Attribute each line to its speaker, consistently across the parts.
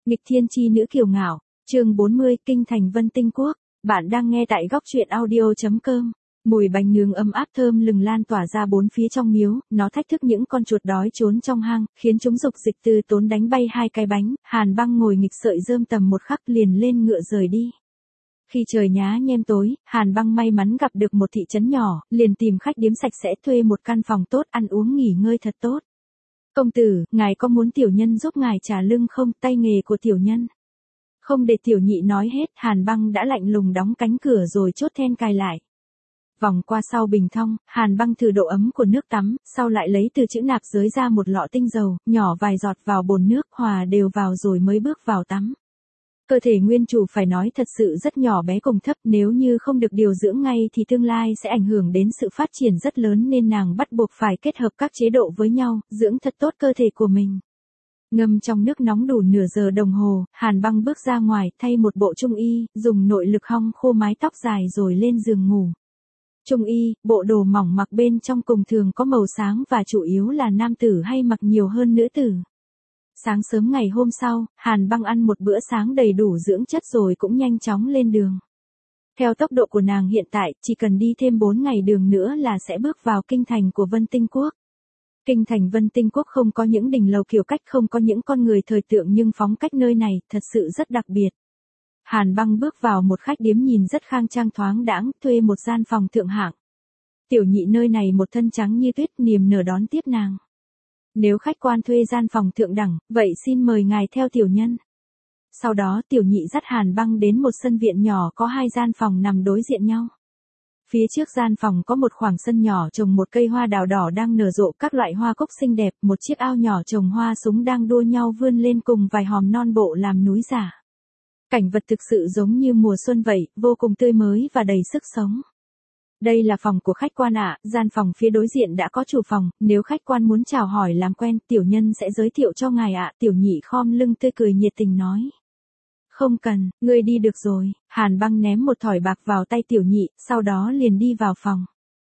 Speaker 1: Nghịch thiên chi nữ kiều ngạo, chương 40, kinh thành Vân Tinh Quốc. Bạn đang nghe tại góc truyện audio.com. Mùi bánh nướng ấm áp thơm lừng lan tỏa ra bốn phía trong miếu, nó thách thức những con chuột đói trốn trong hang, khiến chúng dục dịch từ tốn đánh bay hai cái bánh. Hàn Băng ngồi nghịch sợi rơm tầm một khắc liền lên ngựa rời đi. Khi trời nhá nhem tối, Hàn Băng may mắn gặp được một thị trấn nhỏ, liền tìm khách điếm sạch sẽ thuê một căn phòng tốt, ăn uống nghỉ ngơi thật tốt. Công tử, ngài có muốn tiểu nhân giúp ngài trả lưng không? Tay nghề của tiểu nhân. Không để tiểu nhị nói hết, Hàn Băng đã lạnh lùng đóng cánh cửa rồi chốt then cài lại. Vòng qua sau bình thong, Hàn Băng thử độ ấm của nước tắm, sau lại lấy từ chữ nạp giới ra một lọ tinh dầu, nhỏ vài giọt vào bồn nước, hòa đều vào rồi mới bước vào tắm. Cơ thể nguyên chủ phải nói thật sự rất nhỏ bé cùng thấp, nếu như không được điều dưỡng ngay thì tương lai sẽ ảnh hưởng đến sự phát triển rất lớn, nên nàng bắt buộc phải kết hợp các chế độ với nhau, dưỡng thật tốt cơ thể của mình. Ngâm trong nước nóng đủ nửa giờ đồng hồ, Hàn Băng bước ra ngoài, thay một bộ trung y, dùng nội lực hong khô mái tóc dài rồi lên giường ngủ. Trung y, bộ đồ mỏng mặc bên trong cùng thường có màu sáng và chủ yếu là nam tử hay mặc nhiều hơn nữ tử. Sáng sớm ngày hôm sau, Hàn Băng ăn một bữa sáng đầy đủ dưỡng chất rồi cũng nhanh chóng lên đường. Theo tốc độ của nàng hiện tại, chỉ cần đi thêm 4 ngày đường nữa là sẽ bước vào kinh thành của Vân Tinh Quốc. Kinh thành Vân Tinh Quốc không có những đình lầu kiểu cách, không có những con người thời tượng, nhưng phong cách nơi này thật sự rất đặc biệt. Hàn Băng bước vào một khách điếm nhìn rất khang trang thoáng đãng, thuê một gian phòng thượng hạng. Tiểu nhị nơi này một thân trắng như tuyết, niềm nở đón tiếp nàng. Nếu khách quan thuê gian phòng thượng đẳng, vậy xin mời ngài theo tiểu nhân. Sau đó tiểu nhị dắt Hàn Băng đến một sân viện nhỏ có 2 gian phòng nằm đối diện nhau. Phía trước gian phòng có một khoảng sân nhỏ trồng một cây hoa đào đỏ đang nở rộ các loại hoa cúc xinh đẹp, một chiếc ao nhỏ trồng hoa súng đang đua nhau vươn lên cùng vài hòm non bộ làm núi giả. Cảnh vật thực sự giống như mùa xuân vậy, vô cùng tươi mới và đầy sức sống. Đây là phòng của khách quan ạ, gian phòng phía đối diện đã có chủ phòng, nếu khách quan muốn chào hỏi làm quen, tiểu nhân sẽ giới thiệu cho ngài ạ. Tiểu nhị khom lưng tươi cười nhiệt tình nói. Không cần, ngươi đi được rồi. Hàn Băng ném một thỏi bạc vào tay tiểu nhị, sau đó liền đi vào phòng.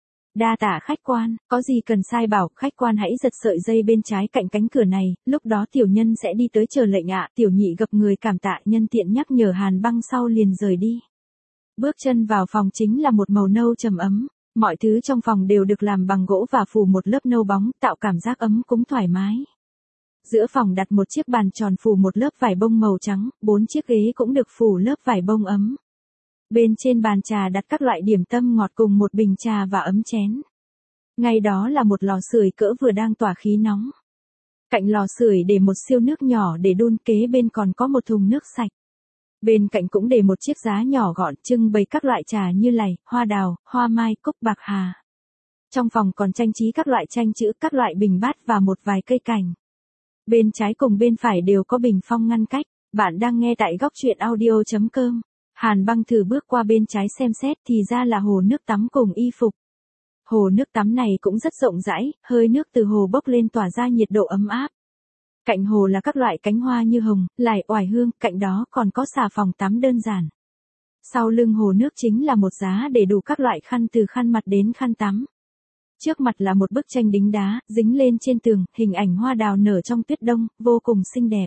Speaker 1: Đa tạ khách quan, có gì cần sai bảo, khách quan hãy giật sợi dây bên trái cạnh cánh cửa này, lúc đó tiểu nhân sẽ đi tới chờ lệnh ạ. Tiểu nhị gập người cảm tạ, nhân tiện nhắc nhở Hàn Băng sau liền rời đi. Bước chân vào phòng chính là một màu nâu trầm ấm, mọi thứ trong phòng đều được làm bằng gỗ và phủ một lớp nâu bóng, tạo cảm giác ấm cúng thoải mái. Giữa phòng đặt một chiếc bàn tròn phủ một lớp vải bông màu trắng, 4 chiếc ghế cũng được phủ lớp vải bông ấm. Bên trên bàn trà đặt các loại điểm tâm ngọt cùng một bình trà và ấm chén. Ngay đó là một lò sưởi cỡ vừa đang tỏa khí nóng. Cạnh lò sưởi để một siêu nước nhỏ để đun, kế bên còn có một thùng nước sạch. Bên cạnh cũng để một chiếc giá nhỏ gọn trưng bày các loại trà như lày, hoa đào, hoa mai, cúc bạc hà. Trong phòng còn trang trí các loại tranh chữ, các loại bình bát và một vài cây cảnh. Bên trái cùng bên phải đều có bình phong ngăn cách. Bạn đang nghe tại góc truyện audio.com. Hàn Băng thử bước qua bên trái xem xét thì ra là hồ nước tắm cùng y phục. Hồ nước tắm này cũng rất rộng rãi, hơi nước từ hồ bốc lên tỏa ra nhiệt độ ấm áp. Cạnh hồ là các loại cánh hoa như hồng, lài, oải hương, cạnh đó còn có xà phòng tắm đơn giản. Sau lưng hồ nước chính là một giá để đủ các loại khăn từ khăn mặt đến khăn tắm. Trước mặt là một bức tranh đính đá, dính lên trên tường, hình ảnh hoa đào nở trong tuyết đông, vô cùng xinh đẹp.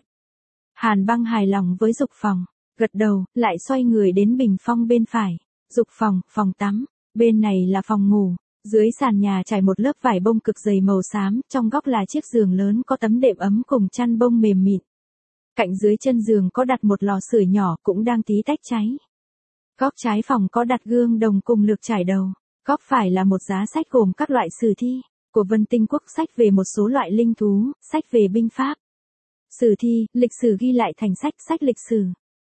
Speaker 1: Hàn Băng hài lòng với dục phòng, gật đầu, lại xoay người đến bình phong bên phải. Dục phòng, phòng tắm, bên này là phòng ngủ. Dưới sàn nhà trải một lớp vải bông cực dày màu xám, trong góc là chiếc giường lớn có tấm đệm ấm cùng chăn bông mềm mịn. Cạnh dưới chân giường có đặt một lò sưởi nhỏ cũng đang tí tách cháy. Góc trái phòng có đặt gương đồng cùng lược trải đầu. Góc phải là một giá sách gồm các loại sử thi của Vân Tinh Quốc, sách về một số loại linh thú, sách về binh pháp. Sử thi, lịch sử ghi lại thành sách, sách lịch sử.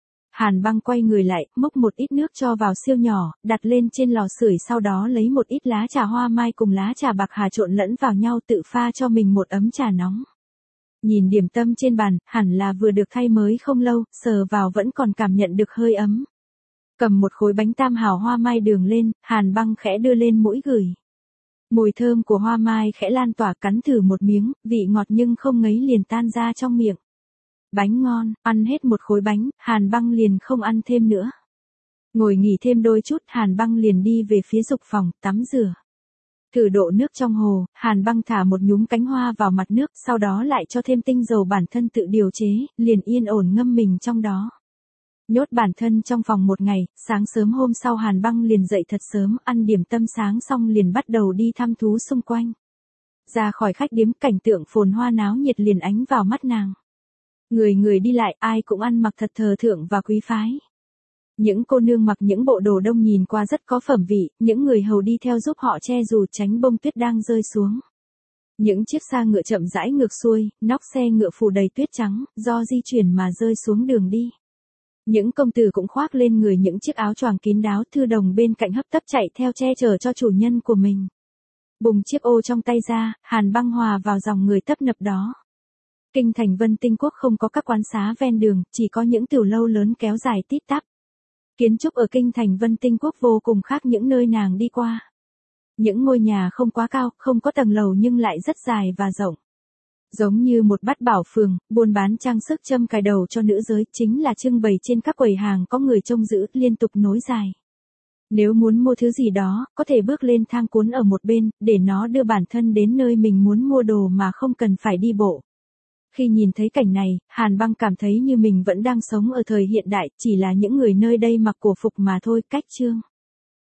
Speaker 1: Hàn Băng quay người lại, múc một ít nước cho vào siêu nhỏ, đặt lên trên lò sưởi, sau đó lấy một ít lá trà hoa mai cùng lá trà bạc hà trộn lẫn vào nhau, tự pha cho mình một ấm trà nóng. Nhìn điểm tâm trên bàn, hẳn là vừa được thay mới không lâu, sờ vào vẫn còn cảm nhận được hơi ấm. Cầm một khối bánh tam hào hoa mai đường lên, Hàn Băng khẽ đưa lên mũi gửi. Mùi thơm của hoa mai khẽ lan tỏa, cắn thử một miếng, vị ngọt nhưng không ngấy liền tan ra trong miệng. Bánh ngon, ăn hết một khối bánh, Hàn Băng liền không ăn thêm nữa. Ngồi nghỉ thêm đôi chút, Hàn Băng liền đi về phía dục phòng, tắm rửa. Thử độ nước trong hồ, Hàn Băng thả một nhúm cánh hoa vào mặt nước, sau đó lại cho thêm tinh dầu bản thân tự điều chế, liền yên ổn ngâm mình trong đó. Nhốt bản thân trong phòng một ngày, sáng sớm hôm sau Hàn Băng liền dậy thật sớm, ăn điểm tâm sáng xong liền bắt đầu đi thăm thú xung quanh. Ra khỏi khách điếm, cảnh tượng phồn hoa náo nhiệt liền ánh vào mắt nàng. Người người đi lại, ai cũng ăn mặc thật thờ thượng và quý phái. Những cô nương mặc những bộ đồ đông nhìn qua rất có phẩm vị, những người hầu đi theo giúp họ che dù tránh bông tuyết đang rơi xuống. Những chiếc xa ngựa chậm rãi ngược xuôi, nóc xe ngựa phủ đầy tuyết trắng, do di chuyển mà rơi xuống đường đi. Những công tử cũng khoác lên người những chiếc áo choàng kín đáo, thư đồng bên cạnh hấp tấp chạy theo che chở cho chủ nhân của mình. Bùng chiếc ô trong tay ra, Hàn Băng hòa vào dòng người tấp nập đó. Kinh thành Vân Tinh Quốc không có các quán xá ven đường, chỉ có những tiểu lâu lớn kéo dài tít tắp. Kiến trúc ở kinh thành Vân Tinh Quốc vô cùng khác những nơi nàng đi qua. Những ngôi nhà không quá cao, không có tầng lầu nhưng lại rất dài và rộng. Giống như một bát bảo phường, buôn bán trang sức châm cài đầu cho nữ giới, chính là trưng bày trên các quầy hàng có người trông giữ, liên tục nối dài. Nếu muốn mua thứ gì đó, có thể bước lên thang cuốn ở một bên, để nó đưa bản thân đến nơi mình muốn mua đồ mà không cần phải đi bộ. Khi nhìn thấy cảnh này, Hàn Băng cảm thấy như mình vẫn đang sống ở thời hiện đại, chỉ là những người nơi đây mặc cổ phục mà thôi. Cách chương